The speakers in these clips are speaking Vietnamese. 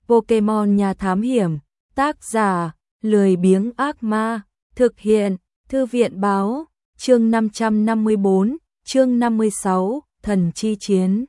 Pokemon Nhà Thám Hiểm, tác giả, lười biếng ác ma, thực hiện, Thư viện báo, chương 554, chương 56, Thần Chi Chiến.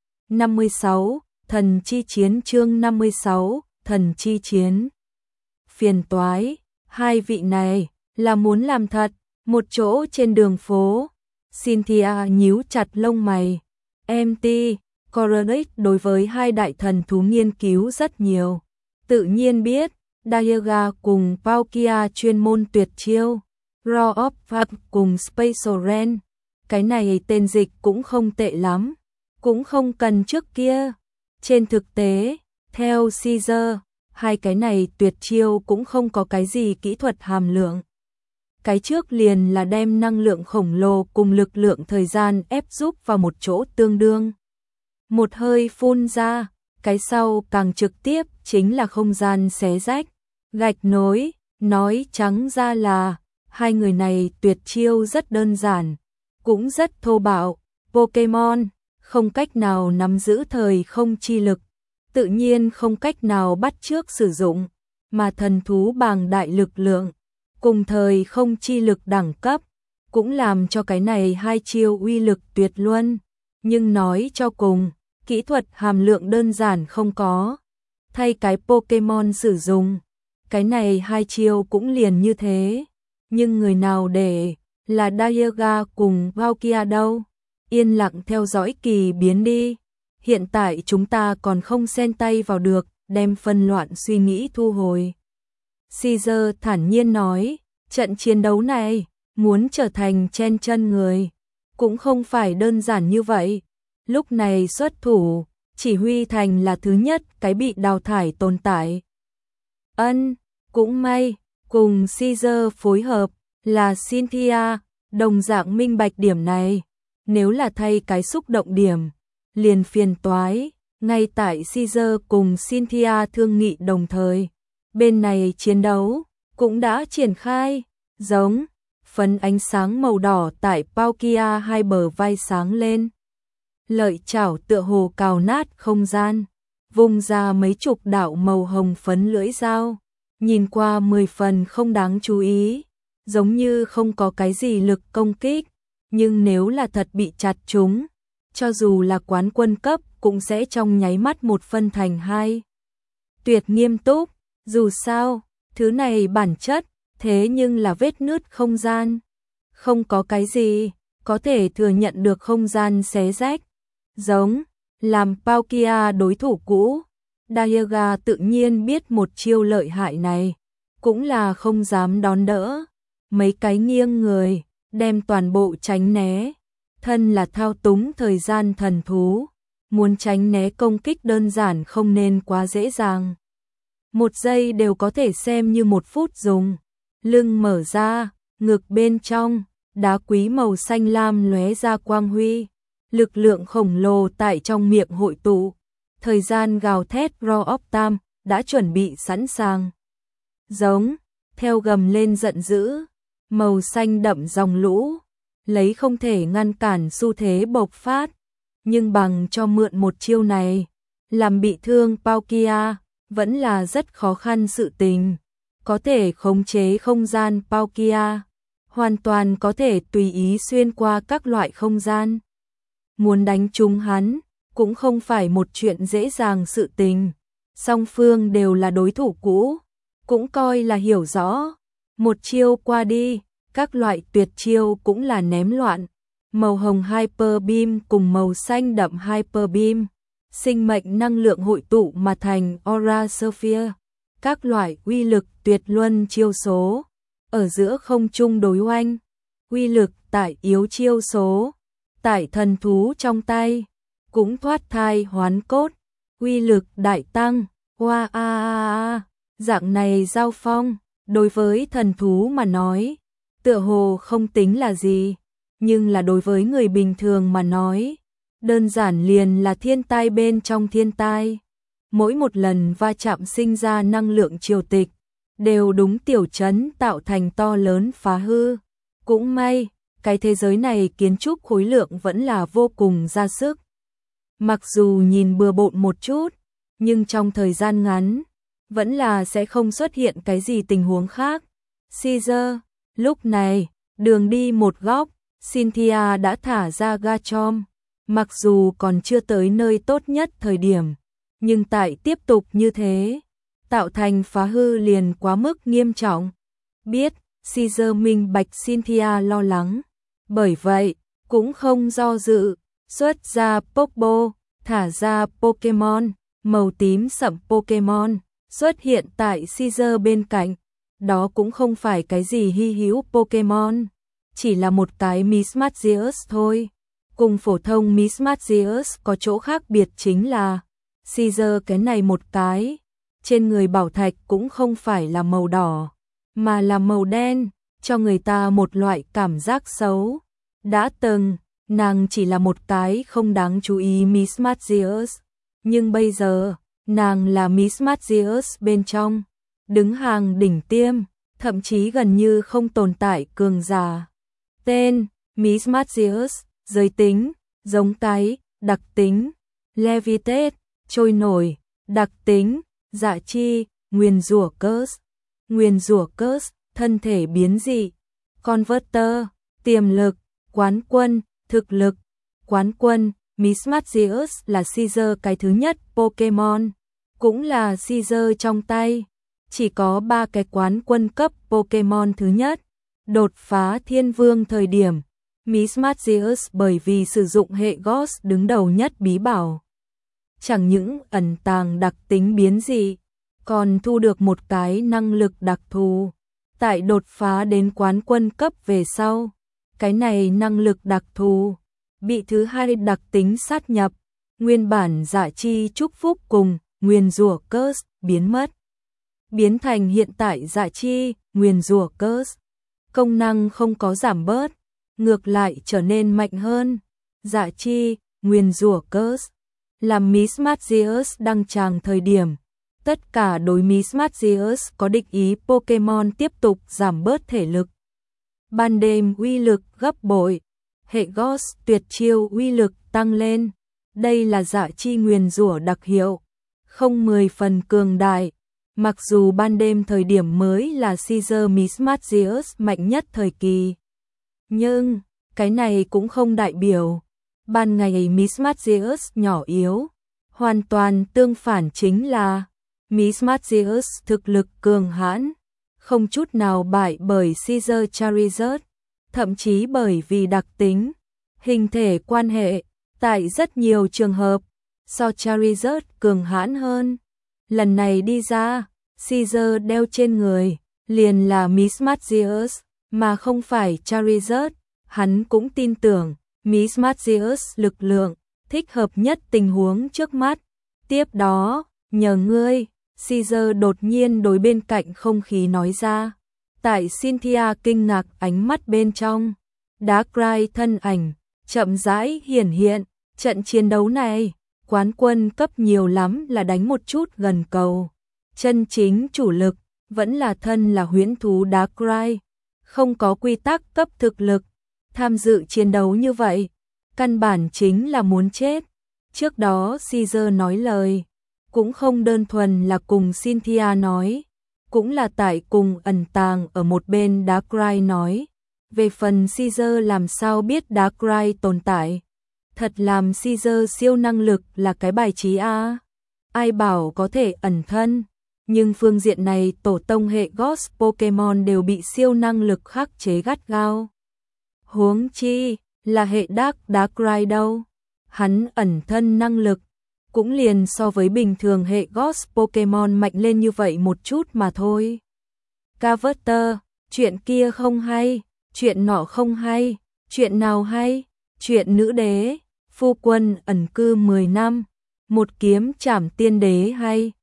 56, Thần Chi Chiến chương 56, Thần Chi Chiến. Phiền toái, hai vị này, là muốn làm thật, một chỗ trên đường phố. Cynthia nhíu chặt lông mày. MT Coronet đối với hai đại thần thú nghiên cứu rất nhiều. Tự nhiên biết, Dialga cùng Palkia chuyên môn tuyệt chiêu, Raw of Fab cùng Spatial Ren. Cái này tên dịch cũng không tệ lắm, cũng không cần trước kia. Trên thực tế, theo Caesar, hai cái này tuyệt chiêu cũng không có cái gì kỹ thuật hàm lượng. Cái trước liền là đem năng lượng khổng lồ cùng lực lượng thời gian ép giúp vào một chỗ tương đương. Một hơi phun ra, cái sau càng trực tiếp chính là không gian xé rách, gạch nối, nói trắng ra là hai người này tuyệt chiêu rất đơn giản, cũng rất thô bạo. Pokemon không cách nào nắm giữ thời không chi lực, tự nhiên không cách nào bắt chước sử dụng, mà thần thú bàng đại lực lượng cùng thời không chi lực đẳng cấp cũng làm cho cái này hai chiêu uy lực tuyệt luân, nhưng nói cho cùng, kỹ thuật hàm lượng đơn giản không có. Thay cái Pokemon sử dụng, cái này hai chiêu cũng liền như thế, nhưng người nào để là Dialga cùng Palkia đâu? Yên lặng theo dõi kỳ biến đi. Hiện tại chúng ta còn không xen tay vào được, đem phân loạn suy nghĩ thu hồi. Caesar thản nhiên nói, trận chiến đấu này, muốn trở thành chen chân người, cũng không phải đơn giản như vậy. Lúc này xuất thủ, chỉ huy thành là thứ nhất cái bị đào thải tồn tại. Cũng may, cùng Caesar phối hợp, là Cynthia, đồng dạng minh bạch điểm này. Nếu là thay cái xúc động điểm, liền phiền toái, ngay tại Caesar cùng Cynthia thương nghị đồng thời. Bên này chiến đấu, cũng đã triển khai, giống, phấn ánh sáng màu đỏ tại Palkia hai bờ vai sáng lên. Lợi chảo tựa hồ cào nát không gian, vùng ra mấy chục đạo màu hồng phấn lưỡi dao, nhìn qua 10 phần không đáng chú ý, giống như không có cái gì lực công kích, nhưng nếu là thật bị chặt trúng, cho dù là quán quân cấp cũng sẽ trong nháy mắt một phân thành hai. Tuyệt nghiêm túc, dù sao, thứ này bản chất, thế nhưng là vết nứt không gian. Không có cái gì, có thể thừa nhận được không gian xé rách. Giống, làm Palkia đối thủ cũ, Dialga tự nhiên biết một chiêu lợi hại này, cũng là không dám đón đỡ. Mấy cái nghiêng người, đem toàn bộ tránh né. Thân là thao túng thời gian thần thú, muốn tránh né công kích đơn giản không nên quá dễ dàng. Một giây đều có thể xem như một phút dùng. Lưng mở ra, ngực bên trong, đá quý màu xanh lam lóe ra quang huy. Lực lượng khổng lồ tại trong miệng hội tụ. Thời gian gào thét Raw of Time đã chuẩn bị sẵn sàng. Giống, theo gầm lên giận dữ, màu xanh đậm dòng lũ, lấy không thể ngăn cản xu thế bộc phát, nhưng bằng cho mượn một chiêu này, làm bị thương Palkia, vẫn là rất khó khăn sự tình. Có thể khống chế không gian Palkia, hoàn toàn có thể tùy ý xuyên qua các loại không gian. Muốn đánh trúng hắn, cũng không phải một chuyện dễ dàng sự tình. Song phương đều là đối thủ cũ, cũng coi là hiểu rõ. Một chiêu qua đi, các loại tuyệt chiêu cũng là ném loạn. Màu hồng Hyper Beam cùng màu xanh đậm Hyper Beam, sinh mệnh năng lượng hội tụ mà thành Aura Sphere. Các loại uy lực tuyệt luân chiêu số, ở giữa không trung đối oanh. Uy lực tại yếu chiêu số, tại thần thú trong tay, cũng thoát thai hoán cốt. Uy lực đại tăng, dạng này giao phong, đối với thần thú mà nói, tựa hồ không tính là gì, nhưng là đối với người bình thường mà nói, đơn giản liền là thiên tai bên trong thiên tai. Mỗi một lần va chạm sinh ra năng lượng triều tịch, đều đúng tiểu trấn tạo thành to lớn phá hư. Cũng may, cái thế giới này kiến trúc khối lượng vẫn là vô cùng ra sức. Mặc dù nhìn bừa bộn một chút, nhưng trong thời gian ngắn, vẫn là sẽ không xuất hiện cái gì tình huống khác. Caesar, lúc này, đường đi một góc, Cynthia đã thả ra Garchomp, mặc dù còn chưa tới nơi tốt nhất thời điểm, nhưng tại tiếp tục như thế, tạo thành phá hư liền quá mức nghiêm trọng. Biết, Caesar minh bạch Cynthia lo lắng, bởi vậy, cũng không do dự, xuất ra Popo, thả ra Pokemon, màu tím sẫm Pokemon, xuất hiện tại Caesar bên cạnh. Đó cũng không phải cái gì hy hữu Pokemon, chỉ là một cái Mismagius thôi. Cùng phổ thông Mismagius có chỗ khác biệt chính là, Caesar cái này một cái, trên người bảo thạch cũng không phải là màu đỏ, mà là màu đen, cho người ta một loại cảm giác xấu. Đã từng, nàng chỉ là một cái không đáng chú ý Mismagius, nhưng bây giờ, nàng là Mismagius bên trong, đứng hàng đỉnh tiêm, thậm chí gần như không tồn tại cường giả. Tên, Mismagius, giới tính, giống cái, đặc tính, Levitate, trôi nổi, đặc tính, dạ chi, nguyền rủa curse, thân thể biến dị, converter, tiềm lực, quán quân, thực lực, quán quân. Mismagius là Caesar cái thứ nhất Pokemon, cũng là Caesar trong tay, chỉ có 3 cái quán quân cấp Pokemon thứ nhất. Đột phá thiên vương thời điểm, Mismagius bởi vì sử dụng hệ Ghost đứng đầu nhất bí bảo, chẳng những ẩn tàng đặc tính biến dị, còn thu được một cái năng lực đặc thù. Tại đột phá đến quán quân cấp về sau, cái này năng lực đặc thù bị thứ hai đặc tính sát nhập, nguyên bản dạ chi chúc phúc cùng nguyền rủa curse biến mất, biến thành hiện tại dạ chi, nguyền rủa curse. Công năng không có giảm bớt, ngược lại trở nên mạnh hơn. Dạ chi, nguyền rủa curse, làm Mismagius đăng tràng thời điểm, tất cả đối Mismagius có địch ý Pokemon tiếp tục giảm bớt thể lực. Ban đêm uy lực gấp bội, hệ Ghost tuyệt chiêu uy lực tăng lên. Đây là dạ chi nguyền rủa đặc hiệu, không 10 phần cường đại. Mặc dù ban đêm thời điểm mới là Caesar Mismagius mạnh nhất thời kỳ, nhưng cái này cũng không đại biểu ban ngày Mismagius nhỏ yếu. Hoàn toàn tương phản chính là Mismagius thực lực cường hãn, không chút nào bại bởi Caesar Charizard, thậm chí bởi vì đặc tính, hình thể quan hệ, tại rất nhiều trường hợp, so Charizard cường hãn hơn. Lần này đi ra, Caesar đeo trên người, liền là Mismagius, mà không phải Charizard. Hắn cũng tin tưởng, Mismagius lực lượng, thích hợp nhất tình huống trước mắt. Tiếp đó, nhờ ngươi, Caesar đột nhiên đối bên cạnh không khí nói ra. Tại Cynthia kinh ngạc ánh mắt bên trong, Darkrai thân ảnh, chậm rãi hiển hiện. Trận chiến đấu này, quán quân cấp nhiều lắm là đánh một chút gần cầu. Chân chính chủ lực, vẫn là thân là huyễn thú Darkrai, không có quy tắc cấp thực lực. Tham dự chiến đấu như vậy, căn bản chính là muốn chết. Trước đó Caesar nói lời, cũng không đơn thuần là cùng Cynthia nói, cũng là tại cùng ẩn tàng ở một bên Darkrai nói. Về phần Caesar làm sao biết Darkrai tồn tại, thật làm Caesar siêu năng lực là cái bài trí a. Ai bảo có thể ẩn thân, nhưng phương diện này tổ tông hệ Ghost Pokemon đều bị siêu năng lực khắc chế gắt gao. Huống chi là hệ Darkrai đâu, hắn ẩn thân năng lực cũng liền so với bình thường hệ Ghost Pokemon mạnh lên như vậy một chút mà thôi. Carver, chuyện kia không hay, chuyện nọ không hay, chuyện nào hay? Chuyện nữ đế, phu quân ẩn cư 10 năm, một kiếm trảm tiên đế hay?